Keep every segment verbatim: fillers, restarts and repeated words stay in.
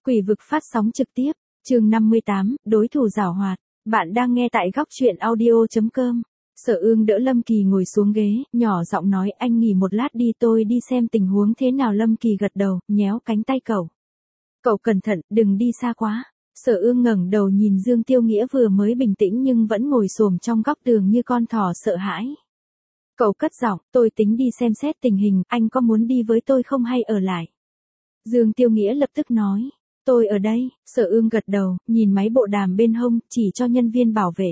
Quỷ vực phát sóng trực tiếp, chương năm mươi tám, đối thủ giảo hoạt. Bạn đang nghe tại góc truyện audio chấm com. Sở Ương đỡ Lâm Kỳ ngồi xuống ghế, nhỏ giọng nói anh nghỉ một lát đi tôi đi xem tình huống thế nào. Lâm Kỳ gật đầu, nhéo cánh tay cậu. Cậu cẩn thận, đừng đi xa quá. Sở Ương ngẩng đầu nhìn Dương Tiêu Nghĩa vừa mới bình tĩnh nhưng vẫn ngồi xổm trong góc tường như con thỏ sợ hãi. Cậu cất giọng, tôi tính đi xem xét tình hình, anh có muốn đi với tôi không hay ở lại? Dương Tiêu Nghĩa lập tức nói. Tôi ở đây, Sở Ương gật đầu, nhìn máy bộ đàm bên hông, chỉ cho nhân viên bảo vệ.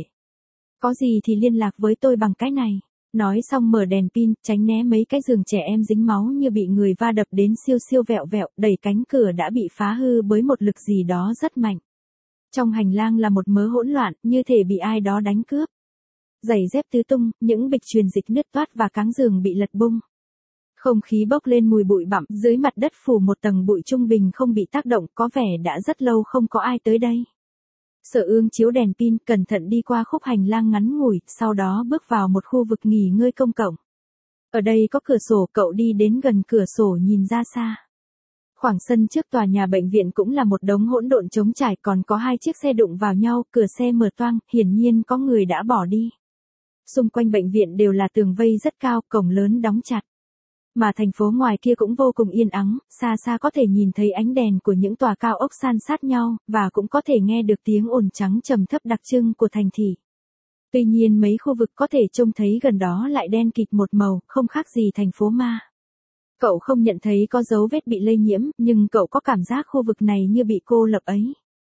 Có gì thì liên lạc với tôi bằng cái này. Nói xong mở đèn pin, tránh né mấy cái giường trẻ em dính máu như bị người va đập đến siêu siêu vẹo vẹo, đẩy cánh cửa đã bị phá hư bởi một lực gì đó rất mạnh. Trong hành lang là một mớ hỗn loạn, như thể bị ai đó đánh cướp. Giày dép tứ tung, những bịch truyền dịch nứt toát và cáng giường bị lật bung. Không khí bốc lên mùi bụi bặm, dưới mặt đất phủ một tầng bụi trung bình không bị tác động, có vẻ đã rất lâu không có ai tới đây. Sở Ương chiếu đèn pin, cẩn thận đi qua khúc hành lang ngắn ngủi, sau đó bước vào một khu vực nghỉ ngơi công cộng. Ở đây có cửa sổ, cậu đi đến gần cửa sổ nhìn ra xa. Khoảng sân trước tòa nhà bệnh viện cũng là một đống hỗn độn trống trải, còn có hai chiếc xe đụng vào nhau, cửa xe mở toang, hiển nhiên có người đã bỏ đi. Xung quanh bệnh viện đều là tường vây rất cao, cổng lớn đóng chặt. Mà thành phố ngoài kia cũng vô cùng yên ắng, xa xa có thể nhìn thấy ánh đèn của những tòa cao ốc san sát nhau, và cũng có thể nghe được tiếng ồn trắng trầm thấp đặc trưng của thành thị. Tuy nhiên mấy khu vực có thể trông thấy gần đó lại đen kịt một màu, không khác gì thành phố ma. Cậu không nhận thấy có dấu vết bị lây nhiễm, nhưng cậu có cảm giác khu vực này như bị cô lập ấy.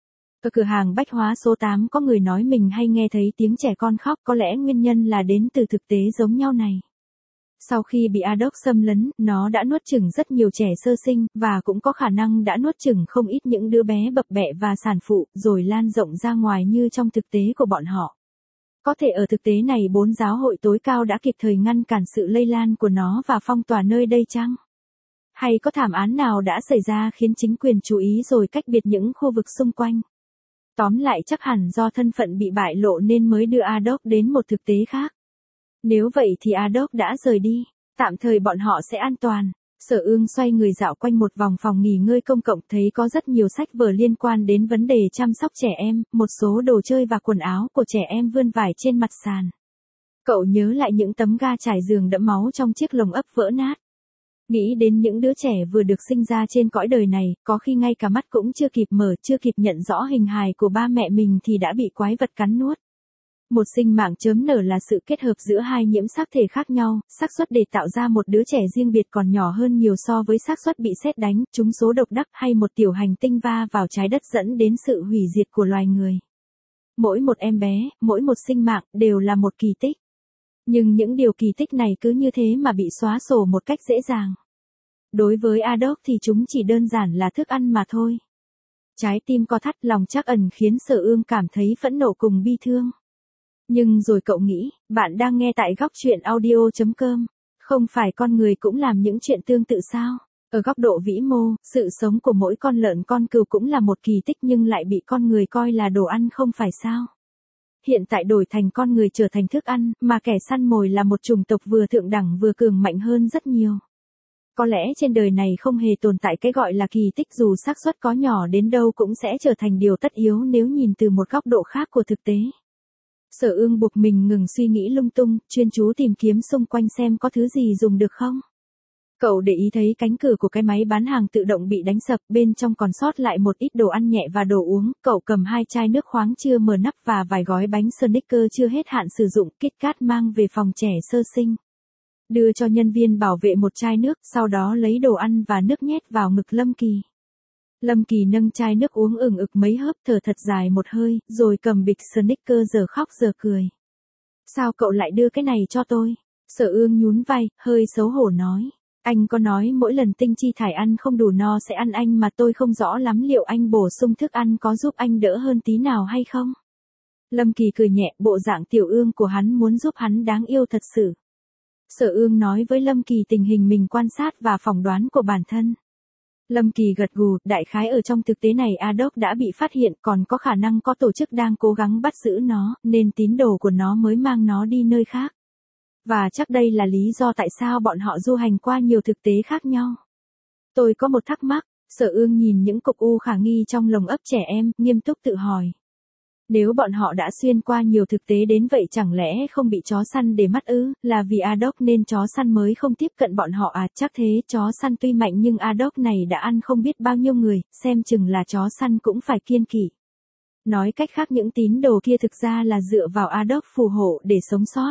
Ở cửa hàng bách hóa số tám có người nói mình hay nghe thấy tiếng trẻ con khóc, có lẽ nguyên nhân là đến từ thực tế giống nhau này. Sau khi bị Adolf xâm lấn, nó đã nuốt chửng rất nhiều trẻ sơ sinh, và cũng có khả năng đã nuốt chửng không ít những đứa bé bập bẹ và sản phụ, rồi lan rộng ra ngoài như trong thực tế của bọn họ. Có thể ở thực tế này bốn giáo hội tối cao đã kịp thời ngăn cản sự lây lan của nó và phong tỏa nơi đây chăng? Hay có thảm án nào đã xảy ra khiến chính quyền chú ý rồi cách biệt những khu vực xung quanh? Tóm lại chắc hẳn do thân phận bị bại lộ nên mới đưa Adolf đến một thực tế khác. Nếu vậy thì Adolf đã rời đi, tạm thời bọn họ sẽ an toàn. Sở Ương xoay người dạo quanh một vòng phòng nghỉ ngơi công cộng, thấy có rất nhiều sách vở liên quan đến vấn đề chăm sóc trẻ em, một số đồ chơi và quần áo của trẻ em vươn vải trên mặt sàn. Cậu nhớ lại những tấm ga trải giường đẫm máu trong chiếc lồng ấp vỡ nát. Nghĩ đến những đứa trẻ vừa được sinh ra trên cõi đời này, có khi ngay cả mắt cũng chưa kịp mở, chưa kịp nhận rõ hình hài của ba mẹ mình thì đã bị quái vật cắn nuốt. Một sinh mạng chớm nở là sự kết hợp giữa hai nhiễm xác thể khác nhau, xác suất để tạo ra một đứa trẻ riêng biệt còn nhỏ hơn nhiều so với xác suất bị sét đánh, trúng số độc đắc hay một tiểu hành tinh va vào trái đất dẫn đến sự hủy diệt của loài người. Mỗi một em bé, mỗi một sinh mạng đều là một kỳ tích. Nhưng những điều kỳ tích này cứ như thế mà bị xóa sổ một cách dễ dàng. Đối với Adolf thì chúng chỉ đơn giản là thức ăn mà thôi. Trái tim co thắt, lòng trắc ẩn khiến Sở Ương cảm thấy phẫn nộ cùng bi thương. Nhưng rồi cậu nghĩ, bạn đang nghe tại góc truyện audio chấm com, không phải con người cũng làm những chuyện tương tự sao? Ở góc độ vĩ mô, sự sống của mỗi con lợn con cừu cũng là một kỳ tích nhưng lại bị con người coi là đồ ăn không phải sao? Hiện tại đổi thành con người trở thành thức ăn, mà kẻ săn mồi là một chủng tộc vừa thượng đẳng vừa cường mạnh hơn rất nhiều. Có lẽ trên đời này không hề tồn tại cái gọi là kỳ tích, dù xác suất có nhỏ đến đâu cũng sẽ trở thành điều tất yếu nếu nhìn từ một góc độ khác của thực tế. Sở Ương buộc mình ngừng suy nghĩ lung tung, chuyên chú tìm kiếm xung quanh xem có thứ gì dùng được không. Cậu để ý thấy cánh cửa của cái máy bán hàng tự động bị đánh sập, bên trong còn sót lại một ít đồ ăn nhẹ và đồ uống. Cậu cầm hai chai nước khoáng chưa mở nắp và vài gói bánh Snickers chưa hết hạn sử dụng, Kit Kat mang về phòng trẻ sơ sinh. Đưa cho nhân viên bảo vệ một chai nước, sau đó lấy đồ ăn và nước nhét vào ngực Lâm Kỳ. Lâm Kỳ nâng chai nước uống ừng ực mấy hớp, thở thật dài một hơi, rồi cầm bịch Snickers giờ khóc giờ cười. Sao cậu lại đưa cái này cho tôi? Sở Ương nhún vai, hơi xấu hổ nói. Anh có nói mỗi lần tinh chi thải ăn không đủ no sẽ ăn anh, mà tôi không rõ lắm liệu anh bổ sung thức ăn có giúp anh đỡ hơn tí nào hay không? Lâm Kỳ cười nhẹ, bộ dạng tiểu Ương của hắn muốn giúp hắn đáng yêu thật sự. Sở Ương nói với Lâm Kỳ tình hình mình quan sát và phỏng đoán của bản thân. Lâm Kỳ gật gù, đại khái ở trong thực tế này Adolf đã bị phát hiện, còn có khả năng có tổ chức đang cố gắng bắt giữ nó, nên tín đồ của nó mới mang nó đi nơi khác. Và chắc đây là lý do tại sao bọn họ du hành qua nhiều thực tế khác nhau. Tôi có một thắc mắc, Sở Ương nhìn những cục u khả nghi trong lồng ấp trẻ em, nghiêm túc tự hỏi. Nếu bọn họ đã xuyên qua nhiều thực tế đến vậy chẳng lẽ không bị chó săn để mắt ư, là vì Adoc nên chó săn mới không tiếp cận bọn họ à, chắc thế, chó săn tuy mạnh nhưng Adoc này đã ăn không biết bao nhiêu người, xem chừng là chó săn cũng phải kiêng kỵ. Nói cách khác những tín đồ kia thực ra là dựa vào Adoc phù hộ để sống sót.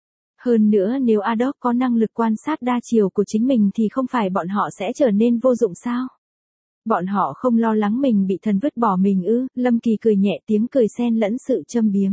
Hơn nữa nếu Adoc có năng lực quan sát đa chiều của chính mình thì không phải bọn họ sẽ trở nên vô dụng sao? Bọn họ không lo lắng mình bị thần vứt bỏ mình ư, Lâm Kỳ cười nhẹ, tiếng cười xen lẫn sự châm biếm.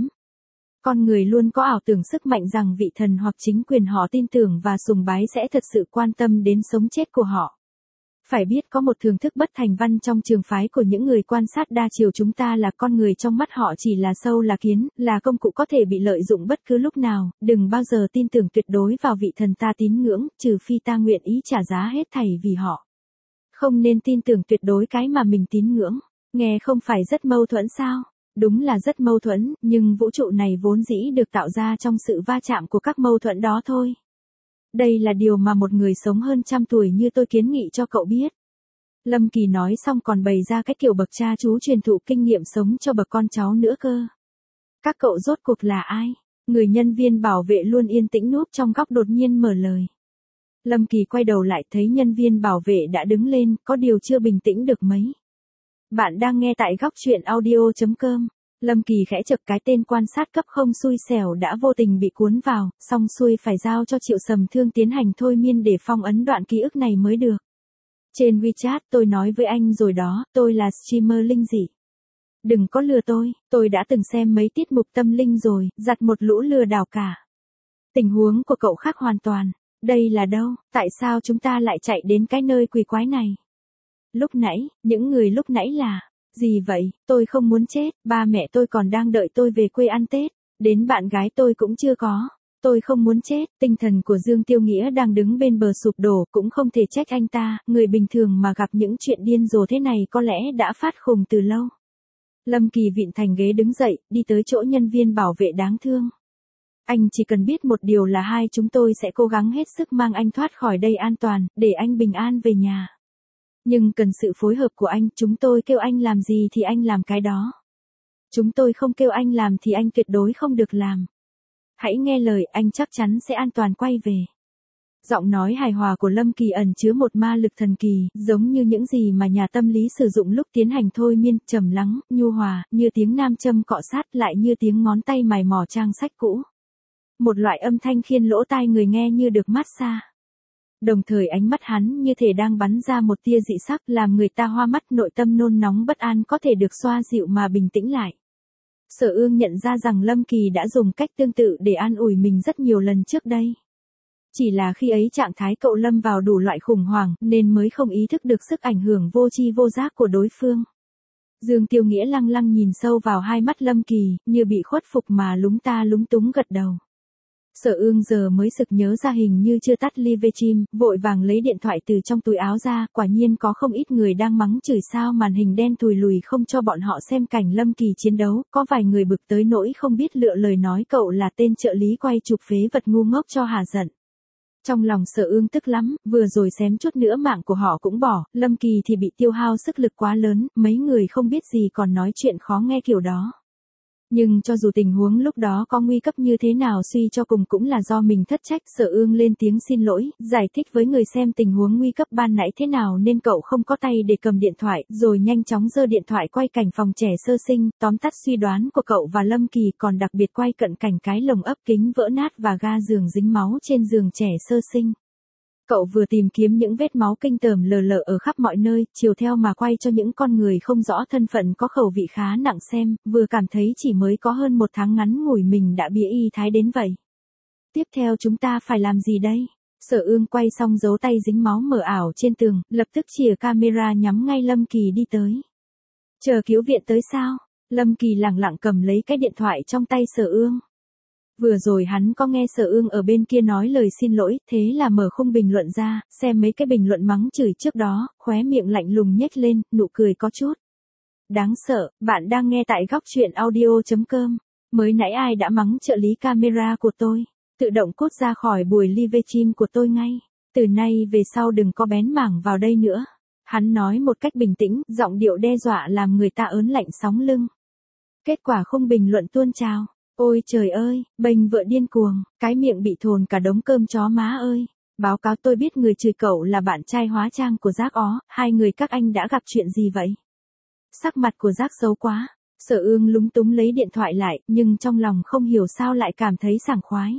Con người luôn có ảo tưởng sức mạnh rằng vị thần hoặc chính quyền họ tin tưởng và sùng bái sẽ thật sự quan tâm đến sống chết của họ. Phải biết có một thường thức bất thành văn trong trường phái của những người quan sát đa chiều chúng ta là con người trong mắt họ chỉ là sâu là kiến, là công cụ có thể bị lợi dụng bất cứ lúc nào, đừng bao giờ tin tưởng tuyệt đối vào vị thần ta tín ngưỡng, trừ phi ta nguyện ý trả giá hết thảy vì họ. Không nên tin tưởng tuyệt đối cái mà mình tín ngưỡng, nghe không phải rất mâu thuẫn sao? Đúng là rất mâu thuẫn, nhưng vũ trụ này vốn dĩ được tạo ra trong sự va chạm của các mâu thuẫn đó thôi. Đây là điều mà một người sống hơn trăm tuổi như tôi kiến nghị cho cậu biết. Lâm Kỳ nói xong còn bày ra cái kiểu bậc cha chú truyền thụ kinh nghiệm sống cho bậc con cháu nữa cơ. Các cậu rốt cuộc là ai? Người nhân viên bảo vệ luôn yên tĩnh núp trong góc đột nhiên mở lời. Lâm Kỳ quay đầu lại thấy nhân viên bảo vệ đã đứng lên, có điều chưa bình tĩnh được mấy. Bạn đang nghe tại góc truyện audio chấm com. Lâm Kỳ khẽ chực cái tên quan sát cấp không xui xẻo đã vô tình bị cuốn vào, xong xuôi phải giao cho Triệu Sầm Thương tiến hành thôi miên để phong ấn đoạn ký ức này mới được. Trên WeChat tôi nói với anh rồi đó, tôi là streamer linh dị. Đừng có lừa tôi, tôi đã từng xem mấy tiết mục tâm linh rồi, giặt một lũ lừa đảo cả. Tình huống của cậu khác hoàn toàn. Đây là đâu, tại sao chúng ta lại chạy đến cái nơi quỷ quái này? Lúc nãy, những người lúc nãy là, gì vậy, tôi không muốn chết, ba mẹ tôi còn đang đợi tôi về quê ăn Tết, đến bạn gái tôi cũng chưa có, tôi không muốn chết, tinh thần của Dương Tiêu Nghĩa đang đứng bên bờ sụp đổ, cũng không thể trách anh ta, người bình thường mà gặp những chuyện điên rồ thế này có lẽ đã phát khùng từ lâu. Lâm Kỳ vịn thành ghế đứng dậy, đi tới chỗ nhân viên bảo vệ đáng thương. Anh chỉ cần biết một điều là hai chúng tôi sẽ cố gắng hết sức mang anh thoát khỏi đây an toàn, để anh bình an về nhà. Nhưng cần sự phối hợp của anh, chúng tôi kêu anh làm gì thì anh làm cái đó. Chúng tôi không kêu anh làm thì anh tuyệt đối không được làm. Hãy nghe lời, anh chắc chắn sẽ an toàn quay về. Giọng nói hài hòa của Lâm Kỳ ẩn chứa một ma lực thần kỳ, giống như những gì mà nhà tâm lý sử dụng lúc tiến hành thôi miên, trầm lắng, nhu hòa, như tiếng nam châm cọ sát lại như tiếng ngón tay mài mò trang sách cũ. Một loại âm thanh khiến lỗ tai người nghe như được mát xa. Đồng thời ánh mắt hắn như thể đang bắn ra một tia dị sắc làm người ta hoa mắt, nội tâm nôn nóng bất an có thể được xoa dịu mà bình tĩnh lại. Sở Ương nhận ra rằng Lâm Kỳ đã dùng cách tương tự để an ủi mình rất nhiều lần trước đây. Chỉ là khi ấy trạng thái cậu lâm vào đủ loại khủng hoảng nên mới không ý thức được sức ảnh hưởng vô tri vô giác của đối phương. Dương Tiêu Nghĩa lăng lăng nhìn sâu vào hai mắt Lâm Kỳ, như bị khuất phục mà lúng ta lúng túng gật đầu. Sở Ương giờ mới sực nhớ ra hình như chưa tắt live stream, vội vàng lấy điện thoại từ trong túi áo ra, quả nhiên có không ít người đang mắng chửi sao màn hình đen thùi lùi không cho bọn họ xem cảnh Lâm Kỳ chiến đấu, có vài người bực tới nỗi không biết lựa lời nói cậu là tên trợ lý quay chụp phế vật ngu ngốc cho hả giận. Trong lòng Sở Ương tức lắm, vừa rồi xém chút nữa mạng của họ cũng bỏ, Lâm Kỳ thì bị tiêu hao sức lực quá lớn, mấy người không biết gì còn nói chuyện khó nghe kiểu đó. Nhưng cho dù tình huống lúc đó có nguy cấp như thế nào suy cho cùng cũng là do mình thất trách. Sở Ương lên tiếng xin lỗi, giải thích với người xem tình huống nguy cấp ban nãy thế nào nên cậu không có tay để cầm điện thoại, rồi nhanh chóng giơ điện thoại quay cảnh phòng trẻ sơ sinh, tóm tắt suy đoán của cậu và Lâm Kỳ, còn đặc biệt quay cận cảnh cái lồng ấp kính vỡ nát và ga giường dính máu trên giường trẻ sơ sinh. Cậu vừa tìm kiếm những vết máu kinh tởm lờ lờ ở khắp mọi nơi, chiều theo mà quay cho những con người không rõ thân phận có khẩu vị khá nặng xem, vừa cảm thấy chỉ mới có hơn một tháng ngắn ngủi mình đã bía y thái đến vậy. Tiếp theo chúng ta phải làm gì đây? Sở Ương quay xong dấu tay dính máu mờ ảo trên tường, lập tức chìa camera nhắm ngay Lâm Kỳ đi tới. Chờ cứu viện tới sao? Lâm Kỳ lẳng lặng cầm lấy cái điện thoại trong tay Sở Ương. Vừa rồi hắn có nghe Sở Ương ở bên kia nói lời xin lỗi, thế là mở khung bình luận ra, xem mấy cái bình luận mắng chửi trước đó, khóe miệng lạnh lùng nhếch lên, nụ cười có chút đáng sợ. Bạn đang nghe tại góc truyện audio chấm com. Mới nãy ai đã mắng trợ lý camera của tôi? Tự động cút ra khỏi buổi live stream của tôi ngay. Từ nay về sau đừng có bén mảng vào đây nữa. Hắn nói một cách bình tĩnh, giọng điệu đe dọa làm người ta ớn lạnh sống lưng. Kết quả khung bình luận tuôn trào. Ôi trời ơi, bênh vợ điên cuồng, cái miệng bị thồn cả đống cơm chó má ơi. Báo cáo tôi biết người chửi cậu là bạn trai hóa trang của Giác ó, hai người các anh đã gặp chuyện gì vậy? Sắc mặt của Giác xấu quá, Sở Ương lúng túng lấy điện thoại lại, nhưng trong lòng không hiểu sao lại cảm thấy sảng khoái.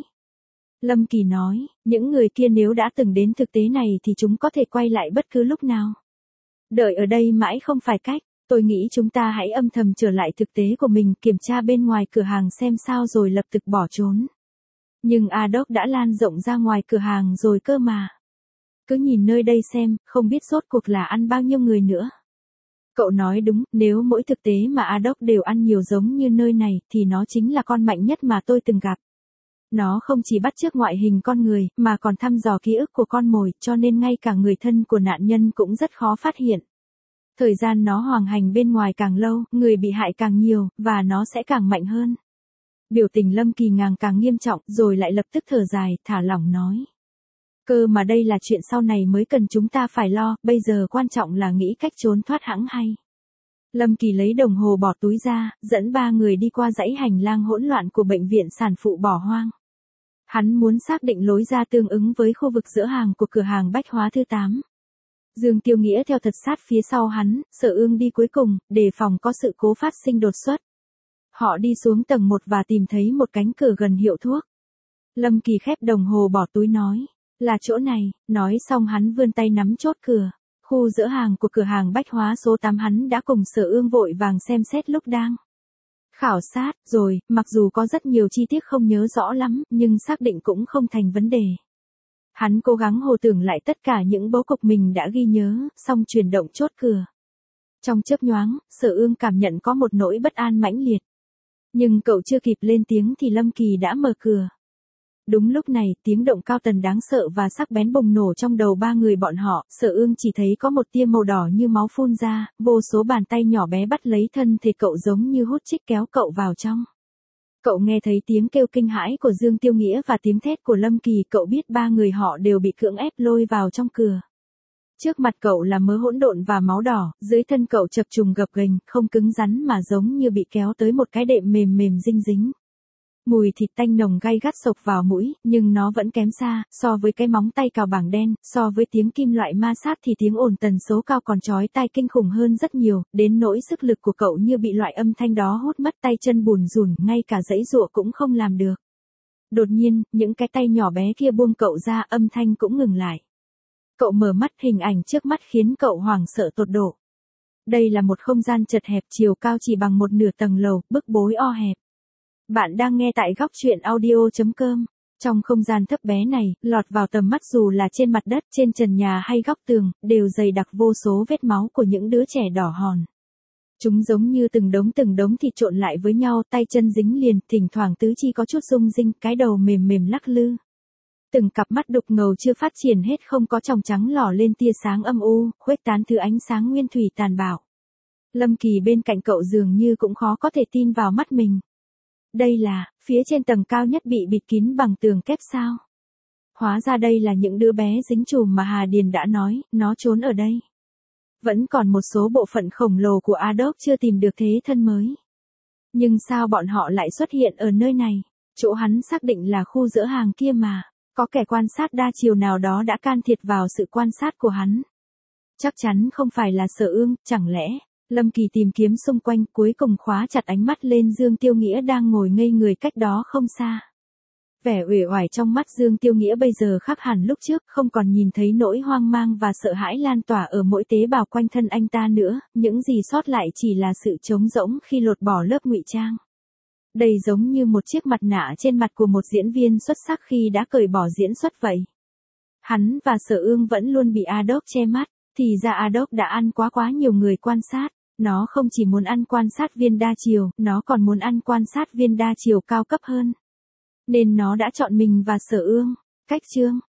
Lâm Kỳ nói, những người kia nếu đã từng đến thực tế này thì chúng có thể quay lại bất cứ lúc nào. Đợi ở đây mãi không phải cách, tôi nghĩ chúng ta hãy âm thầm trở lại thực tế của mình, kiểm tra bên ngoài cửa hàng xem sao rồi lập tức bỏ trốn. Nhưng Adoc đã lan rộng ra ngoài cửa hàng rồi cơ mà. Cứ nhìn nơi đây xem, không biết rốt cuộc là ăn bao nhiêu người nữa. Cậu nói đúng, nếu mỗi thực tế mà Adoc đều ăn nhiều giống như nơi này, thì nó chính là con mạnh nhất mà tôi từng gặp. Nó không chỉ bắt chước ngoại hình con người, mà còn thăm dò ký ức của con mồi, cho nên ngay cả người thân của nạn nhân cũng rất khó phát hiện. Thời gian nó hoành hành bên ngoài càng lâu, người bị hại càng nhiều, và nó sẽ càng mạnh hơn. Biểu tình Lâm Kỳ Ngàng càng nghiêm trọng, rồi lại lập tức thở dài, thả lỏng nói. Cơ mà đây là chuyện sau này mới cần chúng ta phải lo, bây giờ quan trọng là nghĩ cách trốn thoát hẵng hay. Lâm Kỳ lấy đồng hồ bỏ túi ra, dẫn ba người đi qua dãy hành lang hỗn loạn của bệnh viện sản phụ bỏ hoang. Hắn muốn xác định lối ra tương ứng với khu vực giữa hàng của cửa hàng bách hóa thứ tám. Dương Tiêu Nghĩa theo thật sát phía sau hắn, Sở Ương đi cuối cùng, đề phòng có sự cố phát sinh đột xuất. Họ đi xuống tầng một và tìm thấy một cánh cửa gần hiệu thuốc. Lâm Kỳ khép đồng hồ bỏ túi nói, là chỗ này, nói xong hắn vươn tay nắm chốt cửa. Khu giữa hàng của cửa hàng bách hóa số tám hắn đã cùng Sở Ương vội vàng xem xét lúc đang khảo sát, rồi, mặc dù có rất nhiều chi tiết không nhớ rõ lắm, nhưng xác định cũng không thành vấn đề. Hắn cố gắng hồi tưởng lại tất cả những bố cục mình đã ghi nhớ, xong chuyển động chốt cửa. Trong chớp nhoáng, Sở Ương cảm nhận có một nỗi bất an mãnh liệt. Nhưng cậu chưa kịp lên tiếng thì Lâm Kỳ đã mở cửa. Đúng lúc này, tiếng động cao tần đáng sợ và sắc bén bùng nổ trong đầu ba người bọn họ, Sở Ương chỉ thấy có một tia màu đỏ như máu phun ra, vô số bàn tay nhỏ bé bắt lấy thân thể cậu giống như hút chích kéo cậu vào trong. Cậu nghe thấy tiếng kêu kinh hãi của Dương Tiêu Nghĩa và tiếng thét của Lâm Kỳ, cậu biết ba người họ đều bị cưỡng ép lôi vào trong cửa. Trước mặt cậu là mớ hỗn độn và máu đỏ, dưới thân cậu chập trùng gập ghềnh, không cứng rắn mà giống như bị kéo tới một cái đệm mềm mềm dinh dính. Mùi thịt tanh nồng gay gắt xộc vào mũi, nhưng nó vẫn kém xa, so với cái móng tay cào bảng đen, so với tiếng kim loại ma sát thì tiếng ồn tần số cao còn chói tai kinh khủng hơn rất nhiều, đến nỗi sức lực của cậu như bị loại âm thanh đó hút mất, tay chân bùn rùn, ngay cả giãy giụa cũng không làm được. Đột nhiên, những cái tay nhỏ bé kia buông cậu ra, âm thanh cũng ngừng lại. Cậu mở mắt, hình ảnh trước mắt khiến cậu hoảng sợ tột độ. Đây là một không gian chật hẹp, chiều cao chỉ bằng một nửa tầng lầu, bức bối o hẹp. Bạn đang nghe tại góc truyện audio chấm com. Trong không gian thấp bé này, lọt vào tầm mắt dù là trên mặt đất, trên trần nhà hay góc tường, đều dày đặc vô số vết máu của những đứa trẻ đỏ hòn. Chúng giống như từng đống từng đống thịt trộn lại với nhau, tay chân dính liền, thỉnh thoảng tứ chi có chút rung rinh, cái đầu mềm mềm lắc lư. Từng cặp mắt đục ngầu chưa phát triển hết không có tròng trắng lỏ lên tia sáng âm u, khuếch tán thứ ánh sáng nguyên thủy tàn bạo. Lâm Kỳ bên cạnh cậu dường như cũng khó có thể tin vào mắt mình. Đây là, phía trên tầng cao nhất bị bịt kín bằng tường kép sao? Hóa ra đây là những đứa bé dính chùm mà Hà Điền đã nói, nó trốn ở đây. Vẫn còn một số bộ phận khổng lồ của Adoc chưa tìm được thế thân mới. Nhưng sao bọn họ lại xuất hiện ở nơi này? Chỗ hắn xác định là khu giữa hàng kia mà. Có kẻ quan sát đa chiều nào đó đã can thiệp vào sự quan sát của hắn. Chắc chắn không phải là Sở Ương, chẳng lẽ... Lâm Kỳ tìm kiếm xung quanh, cuối cùng khóa chặt ánh mắt lên Dương Tiêu Nghĩa đang ngồi ngây người cách đó không xa. Vẻ uể oải trong mắt Dương Tiêu Nghĩa bây giờ khác hẳn lúc trước, không còn nhìn thấy nỗi hoang mang và sợ hãi lan tỏa ở mỗi tế bào quanh thân anh ta nữa, những gì sót lại chỉ là sự trống rỗng khi lột bỏ lớp ngụy trang. Đây giống như một chiếc mặt nạ trên mặt của một diễn viên xuất sắc khi đã cởi bỏ diễn xuất vậy. Hắn và Sở Ương vẫn luôn bị Adoc che mắt, thì ra Adoc đã ăn quá quá nhiều người quan sát. Nó không chỉ muốn ăn quan sát viên đa chiều, nó còn muốn ăn quan sát viên đa chiều cao cấp hơn. Nên nó đã chọn mình và Sở Ương. Cách chương